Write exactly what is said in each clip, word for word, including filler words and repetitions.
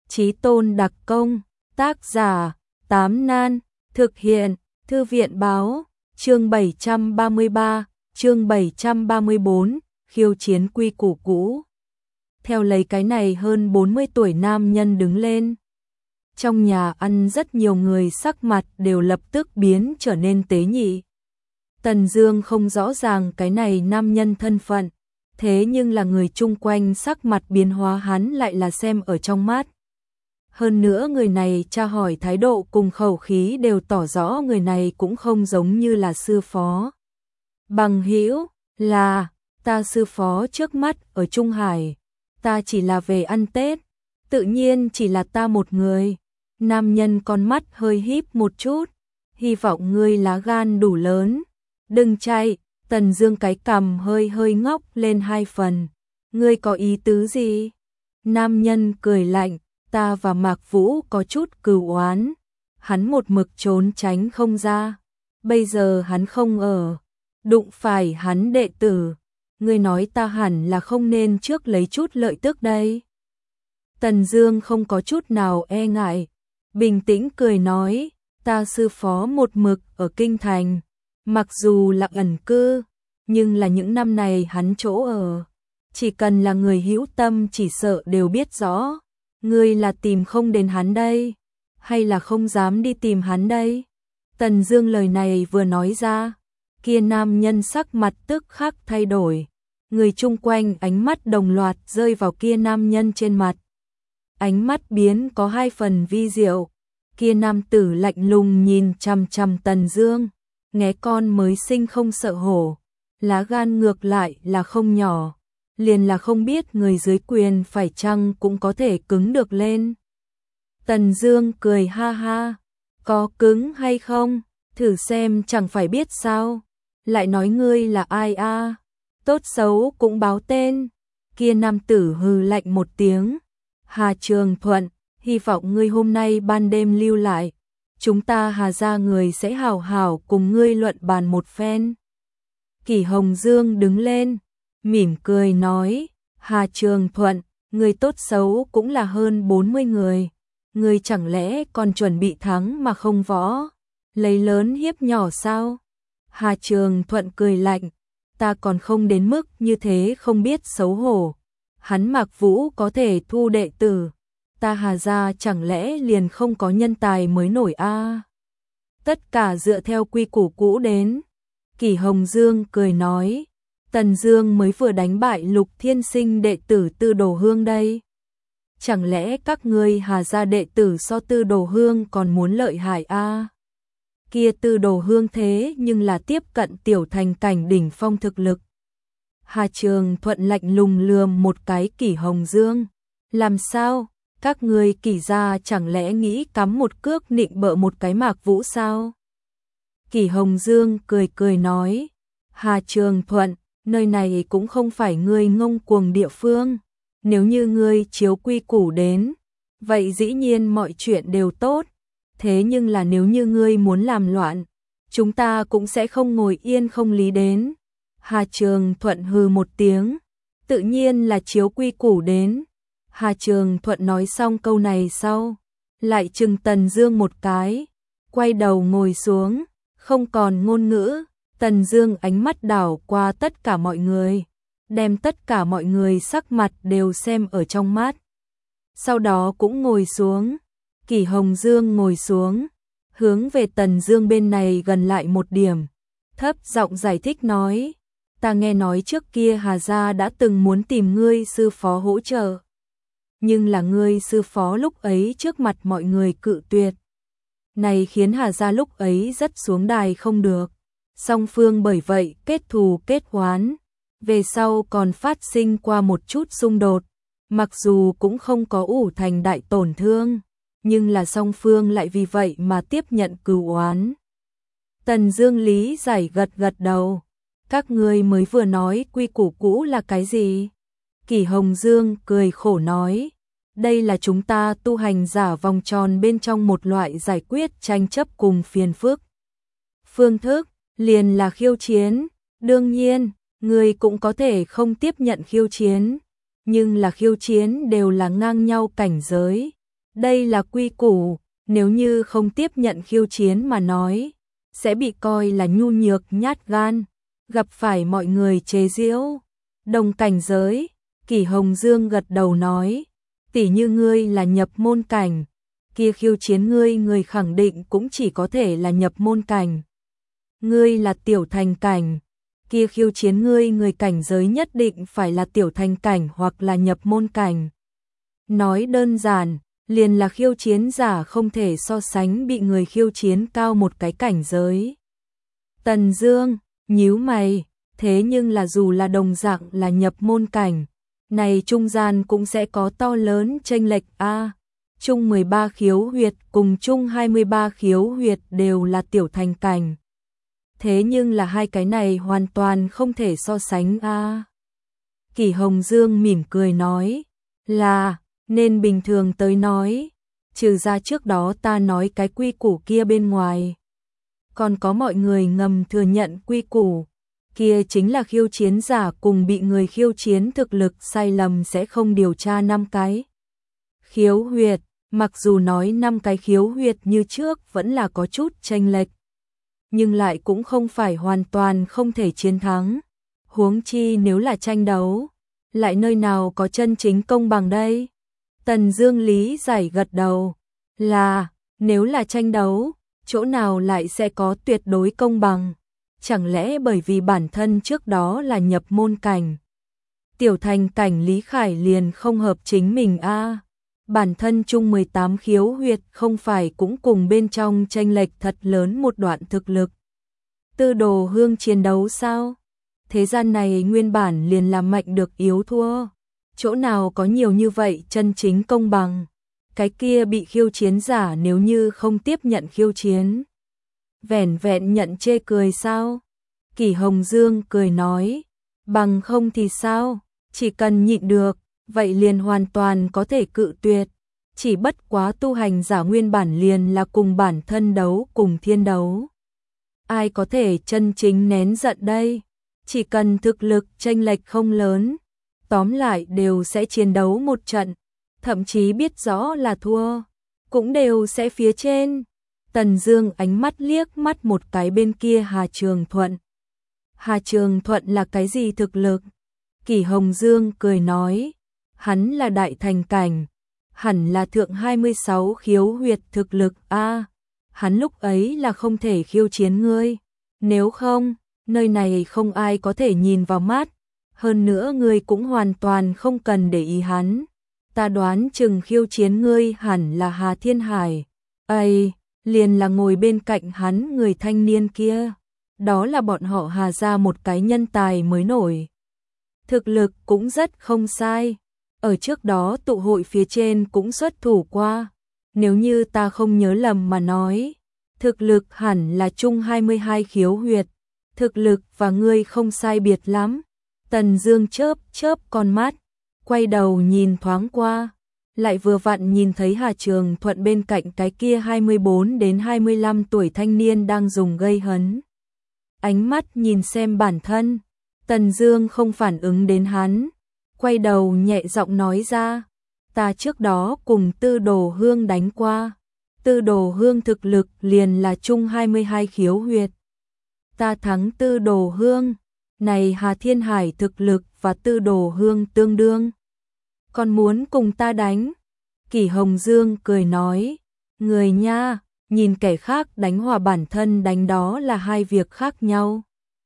Chí tôn đặc công, tác giả, Tám Nan, thực hiện, Thư viện báo, chương bảy trăm ba mươi ba, chương bảy trăm ba mươi bốn, khiêu chiến quy củ cũ. Theo lấy cái này hơn bốn mươi tuổi nam nhân đứng lên. Trong nhà ăn rất nhiều người sắc mặt đều lập tức biến trở nên tế nhị. Tần Dương không rõ ràng cái này nam nhân thân phận, thế nhưng là người chung quanh sắc mặt biến hóa hắn lại là xem ở trong mắt. Hơn nữa người này tra hỏi thái độ cùng khẩu khí đều tỏ rõ người này cũng không giống như là sư phó. Bằng hữu, là, ta sư phó trước mắt ở Trung Hải, ta chỉ là về ăn Tết, tự nhiên chỉ là ta một người. Nam nhân con mắt hơi híp một chút, hy vọng ngươi lá gan đủ lớn, đừng chạy. Tần Dương cái cằm hơi hơi ngóc lên hai phần, ngươi có ý tứ gì? Nam nhân cười lạnh, ta và Mạc Vũ có chút cừu oán, hắn một mực trốn tránh không ra, bây giờ hắn không ở, đụng phải hắn đệ tử, ngươi nói ta hẳn là không nên trước lấy chút lợi tức đây. Tần Dương không có chút nào e ngại, bình tĩnh cười nói, ta sư phó một mực ở kinh thành, mặc dù là ẩn cư, nhưng là những năm này hắn chỗ ở, chỉ cần là người hữu tâm chỉ sợ đều biết rõ. Ngươi là tìm không đến hắn đây, hay là không dám đi tìm hắn đây? Tần Dương lời này vừa nói ra, kia nam nhân sắc mặt tức khắc thay đổi, người chung quanh ánh mắt đồng loạt rơi vào kia nam nhân trên mặt. Ánh mắt biến có hai phần vi diệu, kia nam tử lạnh lùng nhìn chằm chằm Tần Dương, nghe con mới sinh không sợ hổ, lá gan ngược lại là không nhỏ. Liền là không biết người dưới quyền phải chăng cũng có thể cứng được lên. Tần Dương cười ha ha, có cứng hay không, thử xem chẳng phải biết sao, lại nói ngươi là ai a? À? Tốt xấu cũng báo tên. Kia nam tử hừ lạnh một tiếng, Hà Trường Thuận, hy vọng ngươi hôm nay ban đêm lưu lại, chúng ta Hà gia người sẽ hảo hảo cùng ngươi luận bàn một phen. Kỷ Hồng Dương đứng lên, mỉm cười nói, Hà Trường Thuận, người tốt xấu cũng là hơn bốn mươi người, người chẳng lẽ còn chuẩn bị thắng mà không võ, lấy lớn hiếp nhỏ sao? Hà Trường Thuận cười lạnh, ta còn không đến mức như thế không biết xấu hổ, hắn Mạc Vũ có thể thu đệ tử, ta Hà gia chẳng lẽ liền không có nhân tài mới nổi a? À? Tất cả dựa theo quy củ cũ đến. Kỷ Hồng Dương cười nói, Tần Dương mới vừa đánh bại Lục Thiên Sinh đệ tử Tư Đồ Hương đây. Chẳng lẽ các ngươi Hà gia đệ tử so Tư Đồ Hương còn muốn lợi hại a? À? Kia Tư Đồ Hương thế nhưng là tiếp cận tiểu thành cảnh đỉnh phong thực lực. Hà Trường Thuận lạnh lùng lườm một cái Kỷ Hồng Dương, làm sao? Các ngươi Kỷ gia chẳng lẽ nghĩ cắm một cước nịnh bợ một cái Mạc Vũ sao? Kỷ Hồng Dương cười cười nói, Hà Trường Thuận, nơi này cũng không phải ngươi ngông cuồng địa phương, nếu như ngươi chiếu quy củ đến, vậy dĩ nhiên mọi chuyện đều tốt, thế nhưng là nếu như ngươi muốn làm loạn, chúng ta cũng sẽ không ngồi yên không lý đến. Hà Trường Thuận hừ một tiếng, tự nhiên là chiếu quy củ đến. Hà Trường Thuận nói xong câu này sau, lại trừng Tần Dương một cái, quay đầu ngồi xuống, không còn ngôn ngữ. Tần Dương ánh mắt đảo qua tất cả mọi người, đem tất cả mọi người sắc mặt đều xem ở trong mắt. Sau đó cũng ngồi xuống, Kỷ Hồng Dương ngồi xuống, hướng về Tần Dương bên này gần lại một điểm, thấp giọng giải thích nói, ta nghe nói trước kia Hà gia đã từng muốn tìm ngươi sư phó hỗ trợ, nhưng là ngươi sư phó lúc ấy trước mặt mọi người cự tuyệt. Này khiến Hà gia lúc ấy rất xuống đài không được. Song phương bởi vậy kết thù kết oán, về sau còn phát sinh qua một chút xung đột, mặc dù cũng không có ủ thành đại tổn thương, nhưng là song phương lại vì vậy mà tiếp nhận cừu oán. Tần Dương lý giải gật gật đầu, các ngươi mới vừa nói quy củ cũ là cái gì? Kỷ Hồng Dương cười khổ nói, đây là chúng ta tu hành giả vòng tròn bên trong một loại giải quyết tranh chấp cùng phiền phức. Phương thức liền là khiêu chiến, đương nhiên, người cũng có thể không tiếp nhận khiêu chiến, nhưng là khiêu chiến đều là ngang nhau cảnh giới, Đây là quy củ, nếu như không tiếp nhận khiêu chiến mà nói, sẽ bị coi là nhu nhược nhát gan, gặp phải mọi người chế giễu. Đồng cảnh giới, Kỷ Hồng Dương gật đầu nói, tỉ như ngươi là nhập môn cảnh, kia khiêu chiến ngươi người khẳng định cũng chỉ có thể là nhập môn cảnh. Ngươi là tiểu thành cảnh, kia khiêu chiến ngươi người cảnh giới nhất định phải là tiểu thành cảnh hoặc là nhập môn cảnh. Nói đơn giản, liền là khiêu chiến giả không thể so sánh bị người khiêu chiến cao một cái cảnh giới. Tần Dương nhíu mày, thế nhưng là dù là đồng dạng là nhập môn cảnh, này trung gian cũng sẽ có to lớn chênh lệch a. Trung mười ba khiếu huyệt cùng trung hai mươi ba khiếu huyệt đều là tiểu thành cảnh. Thế nhưng là hai cái này hoàn toàn không thể so sánh a. Kỷ Hồng Dương mỉm cười nói, là, nên bình thường tới nói, trừ ra trước đó ta nói cái quy củ kia bên ngoài. Còn có mọi người ngầm thừa nhận quy củ, kia chính là khiêu chiến giả cùng bị người khiêu chiến thực lực sai lầm sẽ không điều tra năm cái khiếu huyệt, mặc dù nói năm cái khiếu huyệt như trước vẫn là có chút chênh lệch, nhưng lại cũng không phải hoàn toàn không thể chiến thắng. Huống chi nếu là tranh đấu, lại nơi nào có chân chính công bằng đây? Tần Dương lý giải gật đầu, là, nếu là tranh đấu, chỗ nào lại sẽ có tuyệt đối công bằng? Chẳng lẽ bởi vì bản thân trước đó là nhập môn cảnh, tiểu thành cảnh Lý Khải liền không hợp chính mình a? À? Bản thân chung mười tám khiếu huyệt không phải cũng cùng bên trong chênh lệch thật lớn một đoạn thực lực. Tư Đồ Hương chiến đấu sao? Thế gian này nguyên bản liền là mạnh được yếu thua, chỗ nào có nhiều như vậy chân chính công bằng? Cái kia bị khiêu chiến giả nếu như không tiếp nhận khiêu chiến, vẻn vẹn nhận chê cười sao? Kỷ Hồng Dương cười nói, bằng không thì sao? Chỉ cần nhịn được, vậy liền hoàn toàn có thể cự tuyệt. Chỉ bất quá tu hành giả nguyên bản liền là cùng bản thân đấu cùng thiên đấu. Ai có thể chân chính nén giận đây? Chỉ cần thực lực chênh lệch không lớn, tóm lại đều sẽ chiến đấu một trận, thậm chí biết rõ là thua, cũng đều sẽ phía trên. Tần Dương ánh mắt liếc mắt một cái bên kia Hà Trường Thuận. Hà Trường Thuận là cái gì thực lực? Kỷ Hồng Dương cười nói, hắn là đại thành cảnh, hẳn là thượng hai mươi sáu khiếu huyệt thực lực a. À, hắn lúc ấy là không thể khiêu chiến ngươi, nếu không, nơi này không ai có thể nhìn vào mắt, hơn nữa ngươi cũng hoàn toàn không cần để ý hắn. Ta đoán chừng khiêu chiến ngươi hẳn là Hà Thiên Hải. Ây, liền là ngồi bên cạnh hắn người thanh niên kia. Đó là bọn họ Hà gia một cái nhân tài mới nổi. Thực lực cũng rất không sai. Ở trước đó tụ hội phía trên cũng xuất thủ qua. Nếu như ta không nhớ lầm mà nói, thực lực hẳn là chung hai mươi hai khiếu huyệt. Thực lực và ngươi không sai biệt lắm. Tần Dương chớp chớp con mắt, quay đầu nhìn thoáng qua, lại vừa vặn nhìn thấy Hà Trường Thuận bên cạnh cái kia hai mươi bốn đến hai mươi lăm tuổi thanh niên đang dùng gây hấn. Ánh mắt nhìn xem bản thân, Tần Dương không phản ứng đến hắn, quay đầu nhẹ giọng nói ra, ta trước đó cùng Tư Đồ Hương đánh qua, Tư Đồ Hương thực lực liền là chung hai mươi hai khiếu huyệt. Ta thắng Tư Đồ Hương, này Hà Thiên Hải thực lực và Tư Đồ Hương tương đương. Còn muốn cùng ta đánh? Kỷ Hồng Dương cười nói, người nha, nhìn kẻ khác đánh hòa bản thân đánh đó là hai việc khác nhau.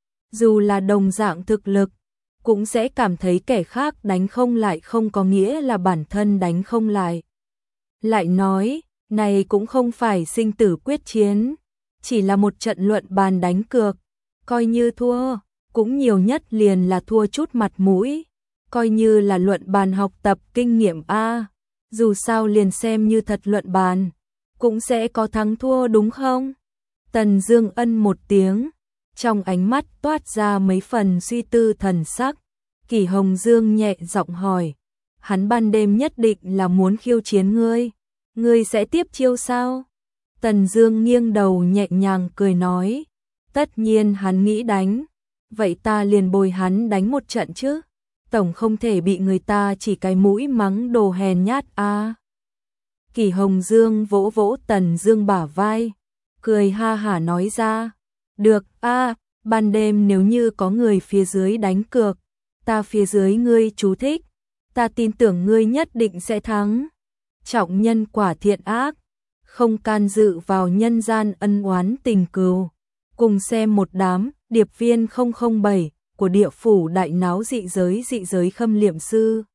Dù là đồng dạng thực lực, cũng sẽ cảm thấy kẻ khác đánh không lại không có nghĩa là bản thân đánh không lại. Lại nói, này cũng không phải sinh tử quyết chiến, chỉ là một trận luận bàn đánh cược, coi như thua, cũng nhiều nhất liền là thua chút mặt mũi, coi như là luận bàn học tập kinh nghiệm a, dù sao liền xem như thật luận bàn, cũng sẽ có thắng thua đúng không? Tần Dương ân một tiếng, trong ánh mắt toát ra mấy phần suy tư thần sắc. Kỷ Hồng Dương nhẹ giọng hỏi, hắn ban đêm nhất định là muốn khiêu chiến ngươi, ngươi sẽ tiếp chiêu sao? Tần Dương nghiêng đầu nhẹ nhàng cười nói, tất nhiên hắn nghĩ đánh, vậy ta liền bồi hắn đánh một trận chứ, tổng không thể bị người ta chỉ cái mũi mắng đồ hèn nhát a. À. Kỷ Hồng Dương vỗ vỗ Tần Dương bả vai, cười ha hả nói ra, được a, ban đêm nếu như có người phía dưới đánh cược, ta phía dưới ngươi chú thích, ta tin tưởng ngươi nhất định sẽ thắng. Trọng nhân quả thiện ác, không can dự vào nhân gian ân oán tình cừu. Cùng xem một đám điệp viên không không bảy của địa phủ đại náo dị giới dị giới khâm liệm sư.